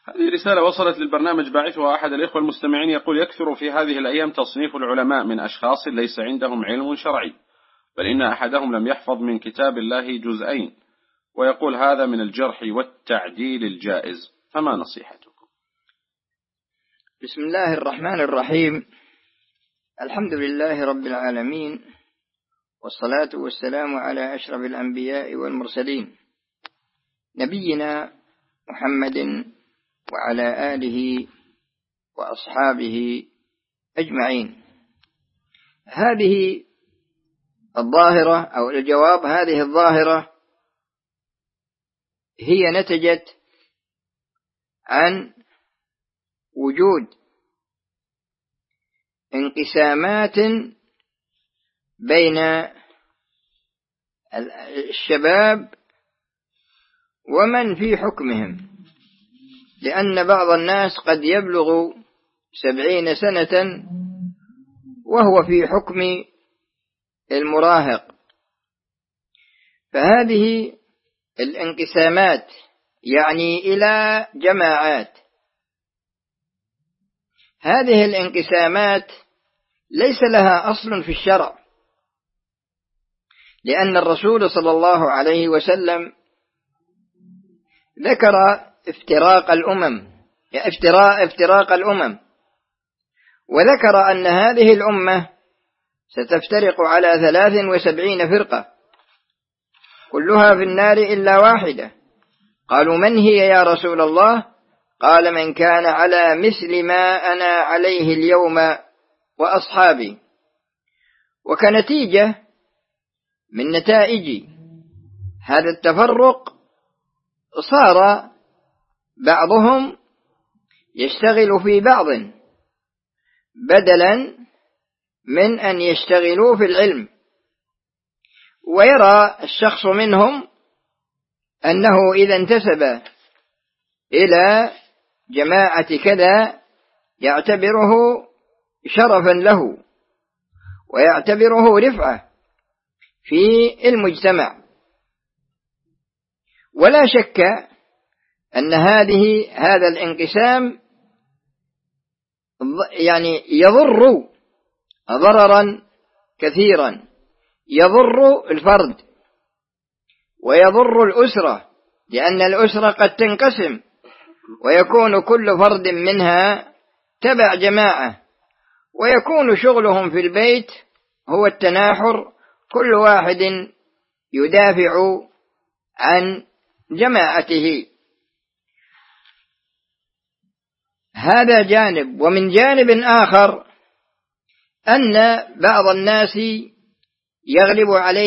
هذه رسالة وصلت للبرنامج باعثها أحد الإخوة المستمعين، يقول: يكثر في هذه الأيام تصنيف العلماء من أشخاص ليس عندهم علم شرعي، بل إن أحدهم لم يحفظ من كتاب الله جزئين، ويقول هذا من الجرح والتعديل الجائز، فما نصيحتكم؟ بسم الله الرحمن الرحيم. الحمد لله رب العالمين، والصلاة والسلام على أشرف الأنبياء والمرسلين، نبينا محمد وعلى آله وأصحابه أجمعين. هذه الظاهرة أو الجواب، هذه الظاهرة هي نتجت عن وجود انقسامات بين الشباب ومن في حكمهم، لأن بعض الناس قد يبلغ 70 سنة وهو في حكم المراهق. فهذه الانقسامات يعني إلى جماعات. هذه الانقسامات ليس لها أصل في الشرع، لأن الرسول صلى الله عليه وسلم ذكر افتراق الأمم، وذكر أن هذه الأمة ستفترق على 73 فرقة كلها في النار إلا واحدة. قالوا: من هي يا رسول الله؟ قال: من كان على مثل ما أنا عليه اليوم وأصحابي. وكنتيجة من نتائج هذا التفرق صار بعضهم يشتغل في بعض بدلا من أن يشتغلوا في العلم، ويرى الشخص منهم أنه إذا انتسب إلى جماعة كذا يعتبره شرفا له ويعتبره رفعة في المجتمع. ولا شك أن هذا الانقسام يعني يضر ضررا كثيرا، يضر الفرد ويضر الأسرة، لأن الأسرة قد تنقسم ويكون كل فرد منها تبع جماعة، ويكون شغلهم في البيت هو التناحر، كل واحد يدافع عن جماعته. هذا جانب. ومن جانب آخر أن بعض الناس يغلب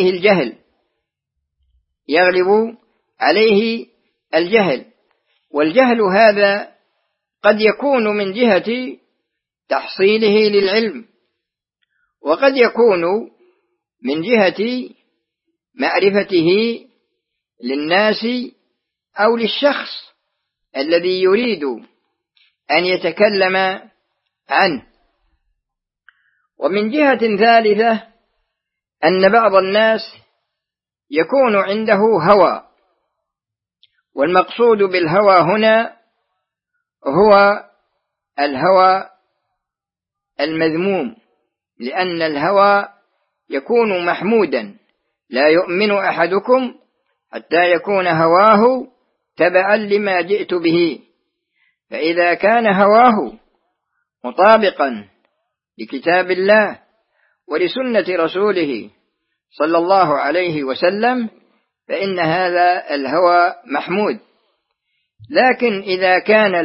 عليه الجهل، والجهل هذا قد يكون من جهة تحصيله للعلم، وقد يكون من جهة معرفته للناس أو للشخص الذي يريد أن يتكلم عنه. ومن جهة ثالثة أن بعض الناس يكون عنده هوى، والمقصود بالهوى هنا هو الهوى المذموم، لأن الهوى يكون محمودا. لا يؤمن أحدكم حتى يكون هواه تبعا لما جئت به. فإذا كان هواه مطابقا لكتاب الله ولسنة رسوله صلى الله عليه وسلم فإن هذا الهوى محمود. لكن إذا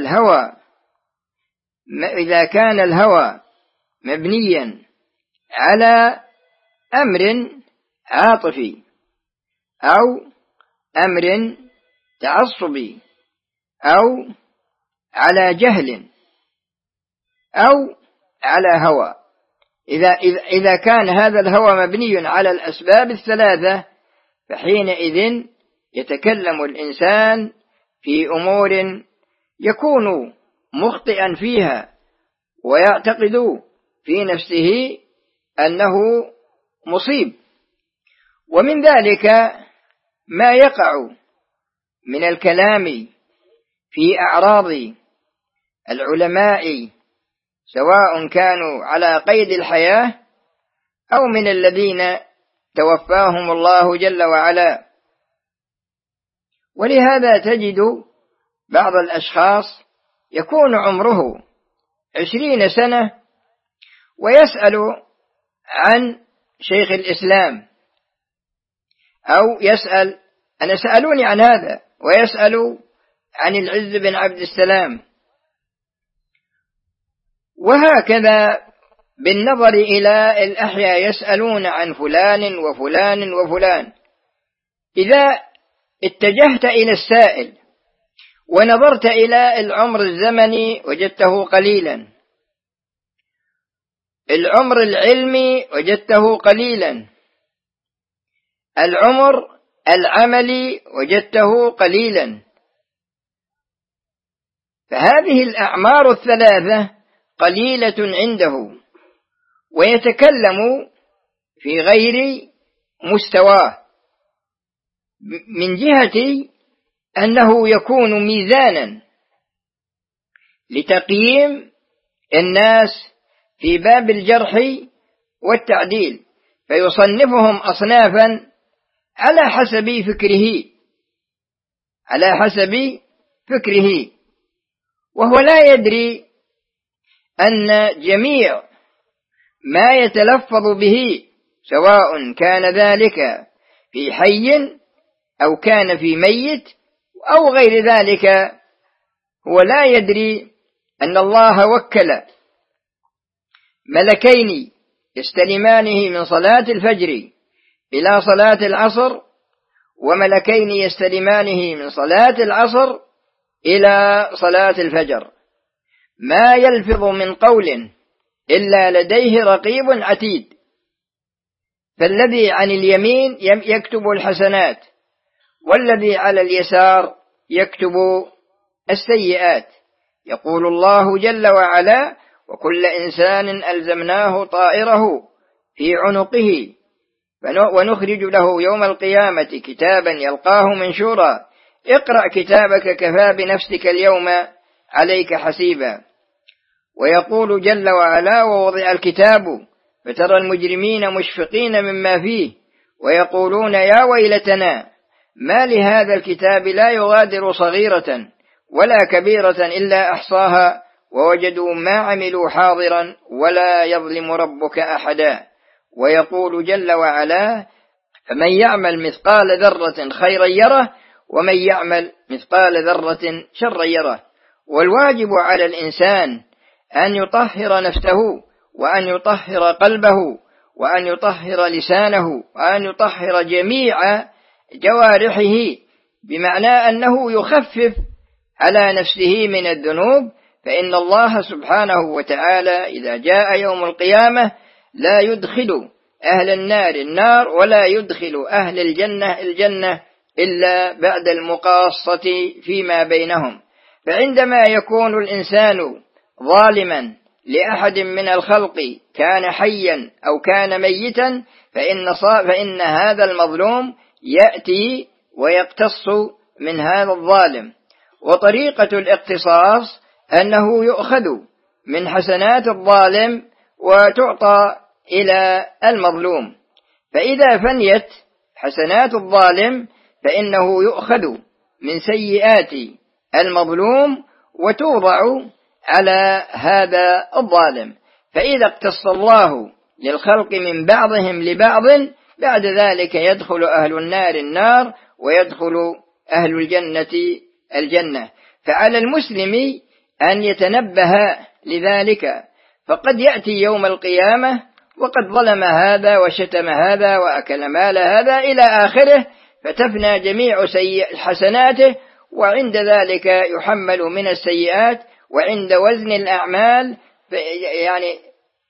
كان الهوى مبنيا على أمر عاطفي أو أمر تعصبي أو على جهل أو على هوى، إذا كان هذا الهوى مبني على الأسباب الثلاثة، فحينئذ يتكلم الإنسان في أمور يكون مخطئا فيها ويعتقد في نفسه أنه مصيب. ومن ذلك ما يقع من الكلام في أعراض العلماء سواء كانوا على قيد الحياة أو من الذين توفاهم الله جل وعلا. ولهذا تجد بعض الأشخاص يكون عمره 20 سنة ويسأل عن شيخ الإسلام، أو يسأل، أنا سألوني عن هذا، ويسأل عن العز بن عبد السلام، وهكذا بالنظر إلى الأحياء يسألون عن فلان وفلان وفلان. إذا اتجهت إلى السائل ونظرت إلى العمر الزمني وجدته قليلا، العمر العلمي وجدته قليلا، العمر العملي وجدته قليلا. فهذه الأعمار الثلاثة قليلة عنده، ويتكلم في غير مستواه، من جهة أنه يكون ميزانا لتقييم الناس في باب الجرح والتعديل، فيصنفهم أصنافا على حسب فكره، وهو لا يدري أن جميع ما يتلفظ به سواء كان ذلك في حي أو كان في ميت أو غير ذلك، هو لا يدري أن الله وكل ملكين يستلمانه من صلاة الفجر إلى صلاة العصر، وملكين يستلمانه من صلاة العصر إلى صلاة الفجر، ما يلفظ من قول إلا لديه رقيب عتيد. فالذي عن اليمين يكتب الحسنات، والذي على اليسار يكتب السيئات. يقول الله جل وعلا: وكل إنسان ألزمناه طائره في عنقه ونخرج له يوم القيامة كتابا يلقاه منشورا اقرأ كتابك كفى بنفسك اليوم عليك حسيبا. ويقول جل وعلا: ووضع الكتاب فترى المجرمين مشفقين مما فيه ويقولون يا ويلتنا ما لهذا الكتاب لا يغادر صغيرة ولا كبيرة إلا أحصاها ووجدوا ما عملوا حاضرا ولا يظلم ربك أحدا. ويقول جل وعلا: فمن يعمل مثقال ذرة خيرا يره ومن يعمل مثقال ذرة شرا يره. والواجب على الإنسان أن يطهر نفسه، وأن يطهر قلبه، وأن يطهر لسانه، وأن يطهر جميع جوارحه، بمعنى أنه يخفف على نفسه من الذنوب. فإن الله سبحانه وتعالى إذا جاء يوم القيامة لا يدخل أهل النار النار ولا يدخل أهل الجنة الجنة إلا بعد المقاصة فيما بينهم. فعندما يكون الإنسان ظالما لأحد من الخلق كان حيا أو كان ميتا، فإن هذا المظلوم يأتي ويقتص من هذا الظالم. وطريقة الاقتصاص أنه يؤخذ من حسنات الظالم وتعطى إلى المظلوم، فإذا فنيت حسنات الظالم فإنه يؤخذ من سيئات المظلوم وتوضع على هذا الظالم. فإذا اقتص الله للخلق من بعضهم لبعض، بعد ذلك يدخل أهل النار النار ويدخل أهل الجنة الجنة. فعلى المسلم أن يتنبه لذلك، فقد يأتي يوم القيامة وقد ظلم هذا وشتم هذا وأكل مال هذا إلى آخره، فتفنى جميع حسناته، وعند ذلك يحمل من السيئات، وعند وزن الأعمال يعني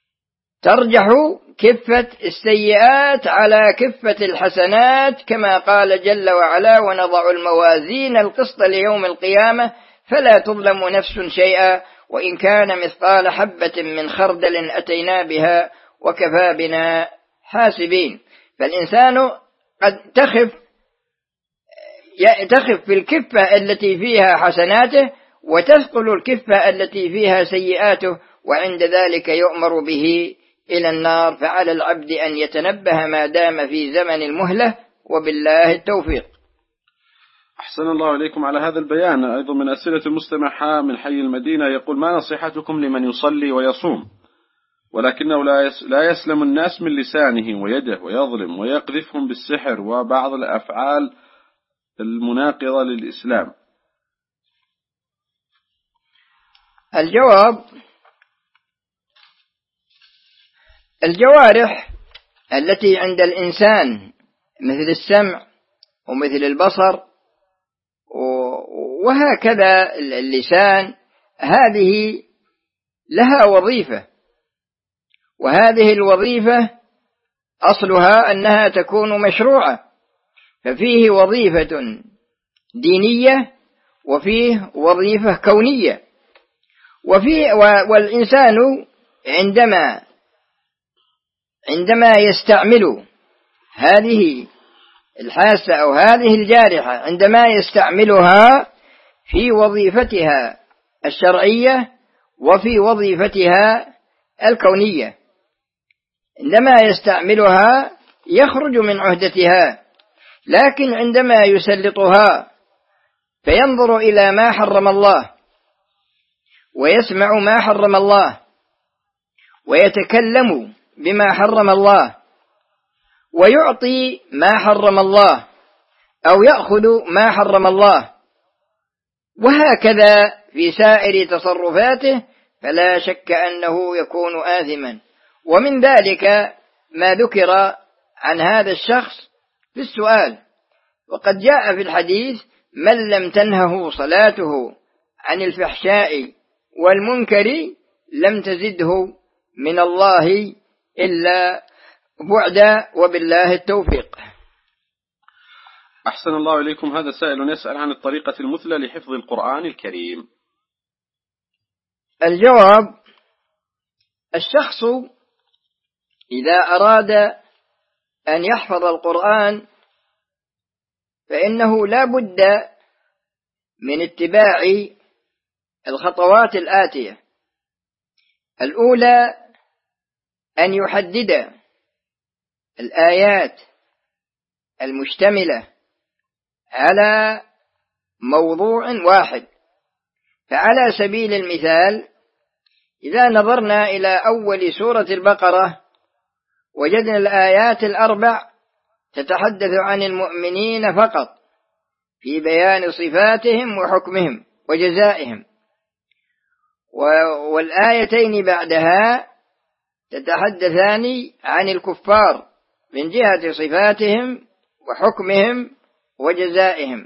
ترجح كفة السيئات على كفة الحسنات، كما قال جل وعلا: ونضع الموازين القسط ليوم القيامة فلا تظلم نفس شيئا وإن كان مثقال حبة من خردل أتينا بها وكفى بنا حاسبين. فالإنسان قد تخف في الكفة التي فيها حسناته، وتثقل الكفة التي فيها سيئاته، وعند ذلك يؤمر به إلى النار. فعلى العبد أن يتنبه ما دام في زمن المهلة، وبالله التوفيق. أحسن الله إليكم على هذا البيان. أيضا من أسئلة المستمع من حي المدينة يقول: ما نصيحتكم لمن يصلي ويصوم ولكنه لا يسلم الناس من لسانه ويده ويظلم ويقذفهم بالسحر وبعض الأفعال المناقضة للإسلام؟ الجواب: الجوارح التي عند الإنسان مثل السمع ومثل البصر وهكذا اللسان، هذه لها وظيفة، وهذه الوظيفة أصلها أنها تكون مشروعة، ففيه وظيفة دينية وفيه وظيفة كونية. والإنسان عندما يستعمل هذه الحاسة أو هذه الجارحة، عندما يستعملها في وظيفتها الشرعية وفي وظيفتها الكونية، عندما يستعملها يخرج من عهدتها، لكن عندما يسلطها فينظر إلى ما حرم الله ويسمع ما حرم الله ويتكلم بما حرم الله ويعطي ما حرم الله أو يأخذ ما حرم الله، وهكذا في سائر تصرفاته، فلا شك أنه يكون آثما. ومن ذلك ما ذكر عن هذا الشخص في السؤال، وقد جاء في الحديث: من لم تنهه صلاته عن الفحشاء والمنكر لم تزده من الله إلا بعدا، وبالله التوفيق. أحسن الله إليكم. هذا سائل يسأل عن الطريقة المثلى لحفظ القرآن الكريم. الجواب: الشخص إذا أراد أن يحفظ القرآن فإنه لا بد من اتباع الخطوات الآتية. الأولى أن يحدد الآيات المشتملة على موضوع واحد. فعلى سبيل المثال، إذا نظرنا إلى أول سورة البقرة وجدنا الآيات 4 تتحدث عن المؤمنين فقط في بيان صفاتهم وحكمهم وجزائهم، والآيتين بعدها تتحدثان عن الكفار من جهة صفاتهم وحكمهم وجزائهم،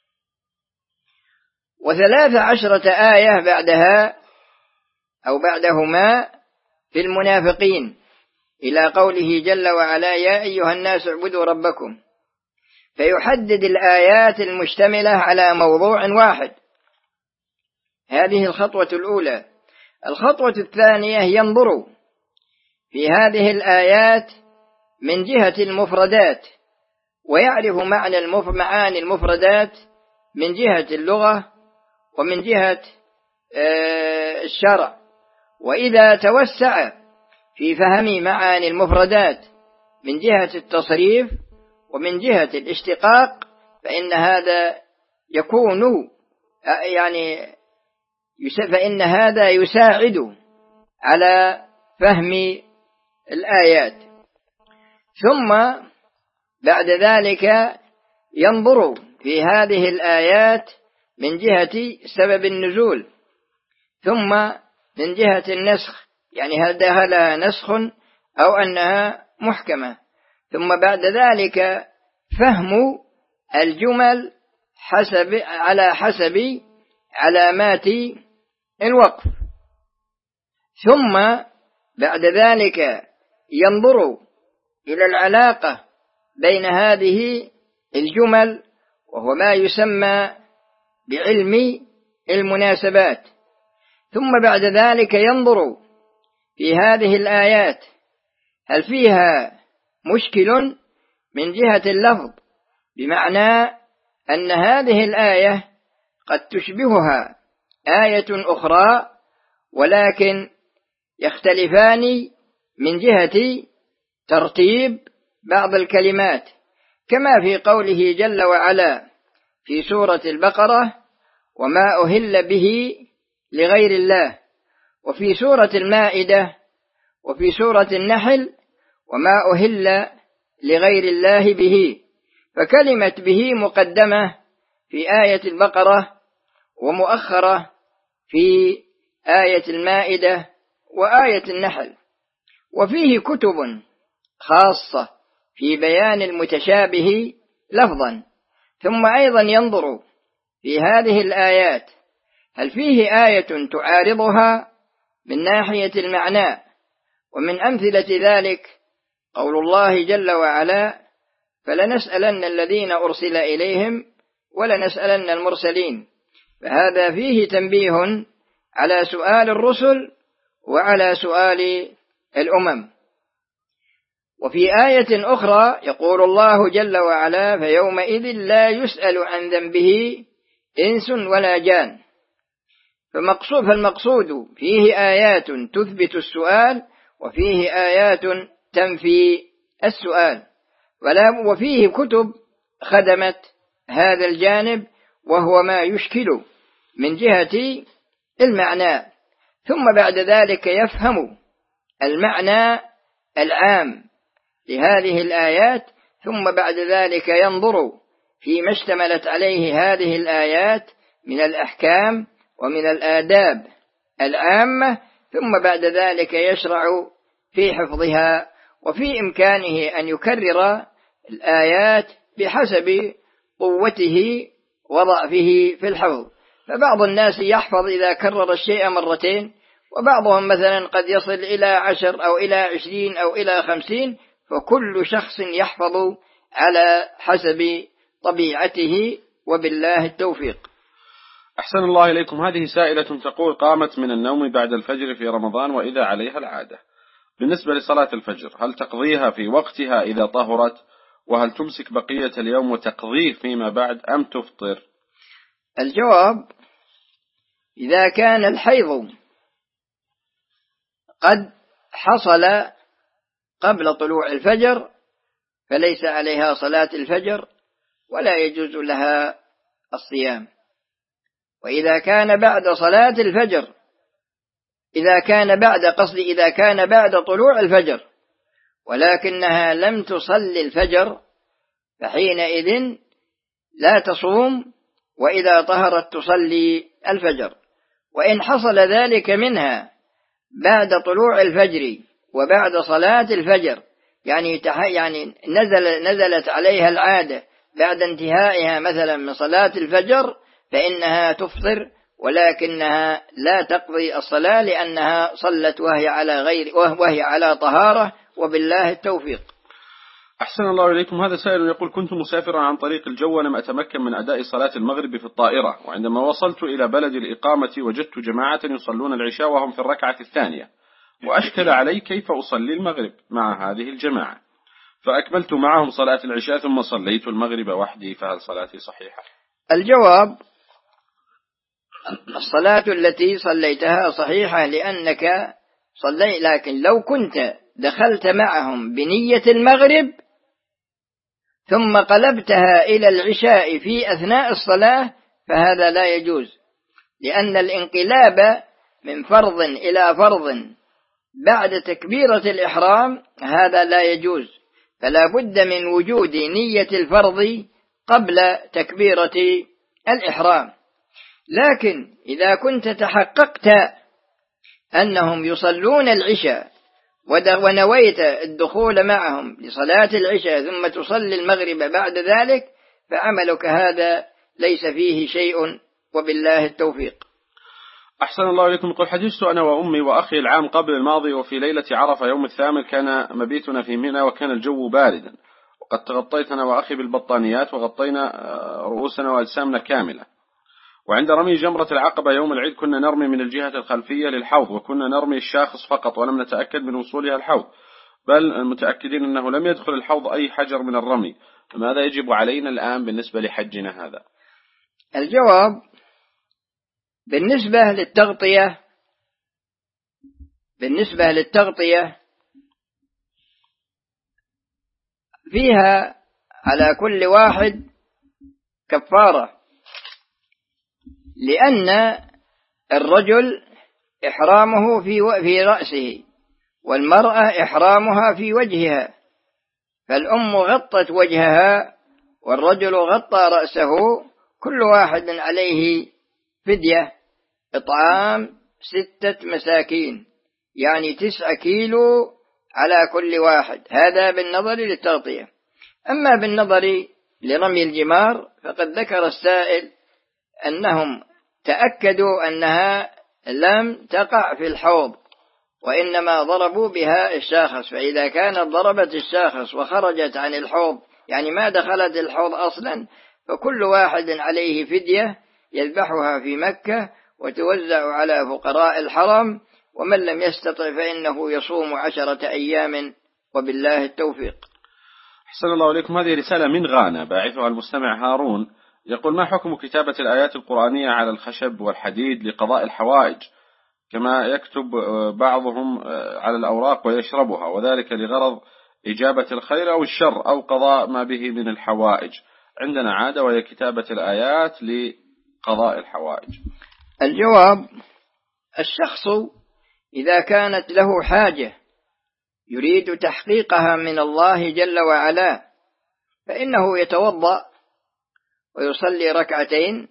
13 آية بعدها أو بعدهما في المنافقين إلى قوله جل وعلا: يا أيها الناس اعبدوا ربكم. فيحدد الآيات المشتملة على موضوع واحد. هذه الخطوة الأولى. الخطوة الثانية: ينظر في هذه الآيات من جهة المفردات، ويعرف معاني المفردات من جهة اللغة ومن جهة الشرع. وإذا توسع في فهم معاني المفردات من جهة التصريف ومن جهة الاشتقاق، فإن هذا فإن هذا يساعد على فهم الآيات. ثم بعد ذلك ينظر في هذه الآيات من جهة سبب النزول، ثم من جهة النسخ، يعني هل لها نسخ أو أنها محكمة، ثم بعد ذلك فهم الجمل على حسب علامات الوقف، ثم بعد ذلك ينظر إلى العلاقة بين هذه الجمل، وهو ما يسمى بعلم المناسبات، ثم بعد ذلك ينظر في هذه الآيات هل فيها مشكل من جهة اللفظ، بمعنى أن هذه الآية قد تشبهها آية أخرى، ولكن يختلفان من جهة ترتيب بعض الكلمات، كما في قوله جل وعلا في سورة البقرة: وما أهل به لغير الله، وفي سورة المائدة وفي سورة النحل: وما أهل لغير الله به. فكلمة به مقدمة في آية البقرة ومؤخرة في آية المائدة وآية النحل. وفيه كتب خاصة في بيان المتشابه لفظا، ثم أيضا ينظر في هذه الآيات هل فيه آية تعارضها من ناحية المعنى. ومن أمثلة ذلك قول الله جل وعلا: فلنسألن الذين أرسل إليهم ولنسألن المرسلين. فهذا فيه تنبيه على سؤال الرسل وعلى سؤال الأمم. وفي آية أخرى يقول الله جل وعلا: فيومئذ لا يسأل عن ذنبه إنس ولا جان. فالمقصود فيه آيات تثبت السؤال، وفيه آيات تنفي السؤال، وفيه كتب خدمت هذا الجانب، وهو ما يشكل من جهة المعنى. ثم بعد ذلك يفهم المعنى العام لهذه الآيات، ثم بعد ذلك ينظر فيما اشتملت عليه هذه الآيات من الأحكام ومن الآداب العامة، ثم بعد ذلك يشرع في حفظها. وفي إمكانه أن يكرر الآيات بحسب قوته وضعفه في الحفظ. فبعض الناس يحفظ إذا كرر الشيء مرتين، وبعضهم مثلا قد يصل إلى 10 أو إلى 20 أو إلى 50. فكل شخص يحفظ على حسب طبيعته، وبالله التوفيق. أحسن الله إليكم. هذه سائلة تقول: قامت من النوم بعد الفجر في رمضان وإذا عليها العادة، بالنسبة لصلاة الفجر هل تقضيها في وقتها إذا طهرت؟ وهل تمسك بقية اليوم وتقضيه فيما بعد أم تفطر؟ الجواب: إذا كان الحيض قد حصل قبل طلوع الفجر فليس عليها صلاة الفجر ولا يجوز لها الصيام. وإذا كان بعد صلاة الفجر، إذا كان بعد طلوع الفجر ولكنها لم تصلي الفجر، فحينئذ لا تصوم، وإذا طهرت تصلي الفجر. وإن حصل ذلك منها بعد طلوع الفجر وبعد صلاة الفجر، يعني نزلت عليها العادة بعد انتهائها مثلا من صلاة الفجر، فإنها تفطر، ولكنها لا تقضي الصلاة لأنها صلت وهي على طهارة، وبالله التوفيق. أحسن الله إليكم. هذا سائل يقول: كنت مسافرا عن طريق الجو ولم أتمكن من أداء صلاة المغرب في الطائرة، وعندما وصلت إلى بلد الإقامة وجدت جماعة يصلون العشاء وهم في الركعة الثانية، وأشكل علي كيف أصلي المغرب مع هذه الجماعة، فأكملت معهم صلاة العشاء ثم صليت المغرب وحدي، فهل صلاتي صحيحة؟ الجواب: الصلاة التي صليتها صحيحة لأنك صليت، لكن لو كنت دخلت معهم بنية المغرب ثم قلبتها إلى العشاء في أثناء الصلاة فهذا لا يجوز، لأن الانقلاب من فرض إلى فرض بعد تكبيرة الإحرام هذا لا يجوز، فلا بد من وجود نية الفرض قبل تكبيرة الإحرام. لكن إذا كنت تحققت أنهم يصلون العشاء ونويت الدخول معهم لصلاة العشاء ثم تصلي المغرب بعد ذلك، فعملك هذا ليس فيه شيء، وبالله التوفيق. أحسن الله إليكم. يقول: حججت أنا وأمي وأخي العام قبل الماضي، وفي ليلة عرفة يوم الثامن كان مبيتنا في منى وكان الجو باردا، وقد تغطيت أنا وأخي بالبطانيات وغطينا رؤوسنا وأجسامنا كاملة. وعند رمي جمرة العقبة يوم العيد كنا نرمي من الجهة الخلفية للحوض، وكنا نرمي الشاخص فقط ولم نتأكد من وصولها الحوض، بل متأكدين أنه لم يدخل الحوض أي حجر من الرمي. ماذا يجب علينا الآن بالنسبة لحجنا هذا؟ الجواب: بالنسبة للتغطية فيها على كل واحد كفارة، لأن الرجل إحرامه في رأسه، والمرأة إحرامها في وجهها، فالأم غطت وجهها والرجل غطى رأسه، كل واحد عليه فدية إطعام 6 مساكين، يعني 9 كيلو على كل واحد. هذا بالنظر للتغطية. أما بالنظر لرمي الجمار فقد ذكر السائل أنهم تأكدوا أنها لم تقع في الحوض، وإنما ضربوا بها الشاخص، فإذا كانت ضربت الشاخص وخرجت عن الحوض، يعني ما دخلت الحوض أصلا، فكل واحد عليه فدية يذبحها في مكة وتوزع على فقراء الحرم، ومن لم يستطع فإنه يصوم 10 أيام، وبالله التوفيق. أحسن الله إليكم. هذه رسالة من غانا باعثها المستمع هارون، يقول: ما حكم كتابة الآيات القرآنية على الخشب والحديد لقضاء الحوائج، كما يكتب بعضهم على الأوراق ويشربها، وذلك لغرض إجابة الخير أو الشر أو قضاء ما به من الحوائج؟ عندنا عادة وهي كتابة الآيات لقضاء الحوائج. الجواب: الشخص إذا كانت له حاجة يريد تحقيقها من الله جل وعلا فإنه يتوضأ ويصلي 2 ركعتين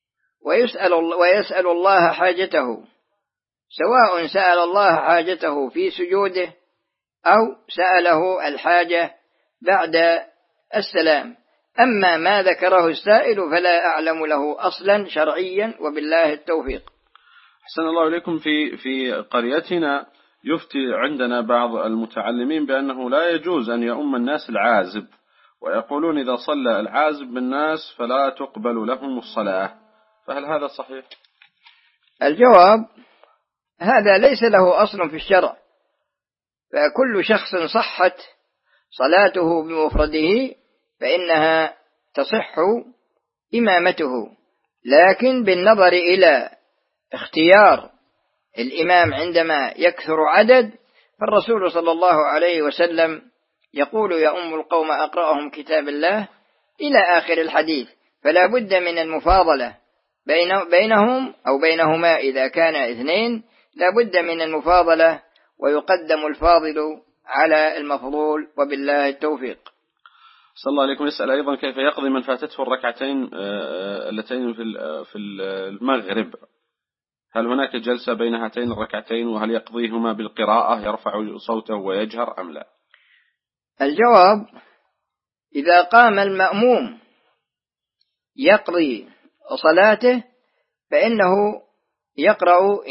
ويسأل الله حاجته، سواء سأل الله حاجته في سجوده أو سأله الحاجة بعد السلام. أما ما ذكره السائل فلا أعلم له أصلا شرعيا، وبالله التوفيق. أحسن الله إليكم. في قريتنا يفتي عندنا بعض المتعلمين بأنه لا يجوز أن يؤم الناس العازب، ويقولون إذا صلى العازب بالناس فلا تقبل لهم الصلاة، فهل هذا صحيح؟ الجواب: هذا ليس له أصل في الشرع، فكل شخص صحت صلاته بمفرده فإنها تصح إمامته، لكن بالنظر إلى اختيار الإمام عندما يكثر عدد، فالرسول صلى الله عليه وسلم يقول: يا أم القوم أقرأهم كتاب الله إلى آخر الحديث، فلا بد من المفاضلة بينهم أو بينهما، إذا كان 2 لا بد من المفاضلة، ويقدم الفاضل على المفضول، وبالله التوفيق. صلى الله عليكم. يسأل أيضا: كيف يقضي من فاتته الركعتين اللتين في المغرب؟ هل هناك جلسة بين هاتين الركعتين، وهل يقضيهما بالقراءة يرفع صوته ويجهر أم لا؟ الجواب: إذا قام المأموم يقضي صلاته فإنه يقرأ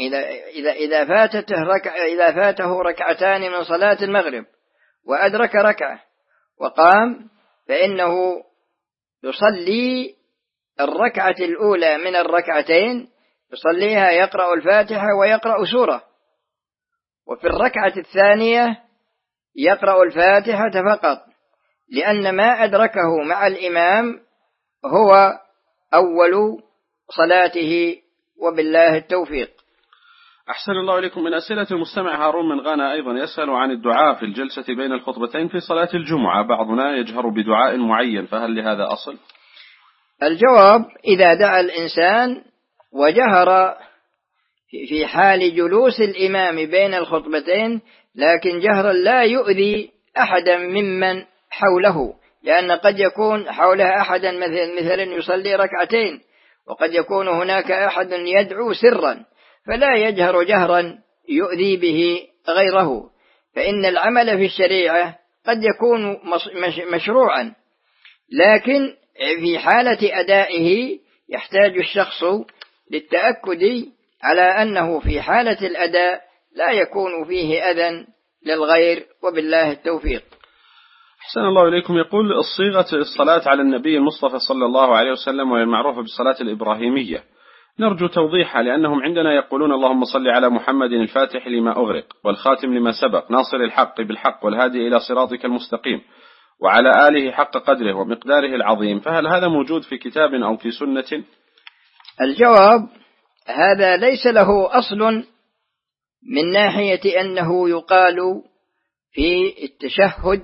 إذا فاته 2 ركعتان من صلاة المغرب وأدرك 1 ركعة وقام، فإنه يصلي 1 ركعة الأولى من 2 يصليها يقرأ الفاتحة ويقرأ سورة، وفي 1 ركعة الثانية يقرأ الفاتحة فقط، لأن ما أدركه مع الإمام هو أول صلاته، وبالله التوفيق. أحسن الله إليكم. من أسئلة المستمع هارون من غانا أيضا يسأل عن الدعاء في الجلسة بين الخطبتين في صلاة الجمعة، بعضنا يجهر بدعاء معين، فهل لهذا أصل؟ الجواب: إذا دعا الإنسان وجهر في حال جلوس الإمام بين الخطبتين، لكن جهرا لا يؤذي أحدا ممن حوله، لأن قد يكون حوله أحدا مثلا يصلي 2 ركعتين، وقد يكون هناك أحد يدعو سرا، فلا يجهر جهرا يؤذي به غيره، فإن العمل في الشريعة قد يكون مشروعا، لكن في حالة أدائه يحتاج الشخص للتأكد على أنه في حالة الأداء لا يكون فيه أذى للغير، وبالله التوفيق. أحسن الله إليكم. يقول: الصيغة الصلاة على النبي المصطفى صلى الله عليه وسلم وهي المعروفة بالصلاة الإبراهيمية، نرجو توضيحها، لأنهم عندنا يقولون: اللهم صل على محمد الفاتح لما أغرق والخاتم لما سبق ناصر الحق بالحق والهادي إلى صراطك المستقيم وعلى آله حق قدره ومقداره العظيم، فهل هذا موجود في كتاب أو في سنة؟ الجواب: هذا ليس له أصل من ناحية أنه يقال في التشهد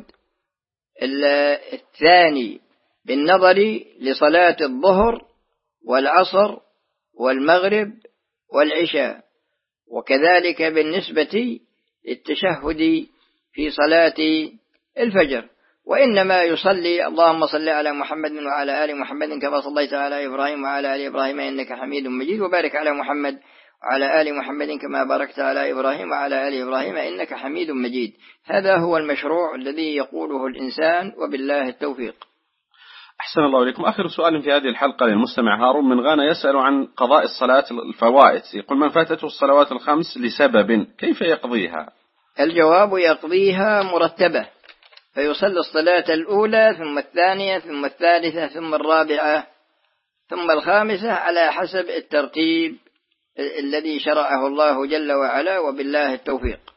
الثاني بالنظر لصلاة الظهر والعصر والمغرب والعشاء، وكذلك بالنسبة للتشهد في صلاة الفجر، وإنما يصلي اللهم صل على محمد وعلى آل محمد كما صليت على إبراهيم وعلى آل إبراهيم إنك حميد مجيد، وبارك على محمد وعلى آل محمد كما باركت على إبراهيم وعلى آل إبراهيم إنك حميد مجيد. هذا هو المشروع الذي يقوله الإنسان، وبالله التوفيق. أحسن الله إليكم. آخر سؤال في هذه الحلقة للمستمع هارون من غانا يسأل عن قضاء الصلاة الفوائت. يقول: من فاتته الصلوات الخمس لسبب كيف يقضيها؟ الجواب: يقضيها مرتبة، فيصلي الصلاة الأولى ثم الثانية ثم الثالثة ثم الرابعة ثم الخامسة على حسب الترتيب الذي شرعه الله جل وعلا، وبالله التوفيق.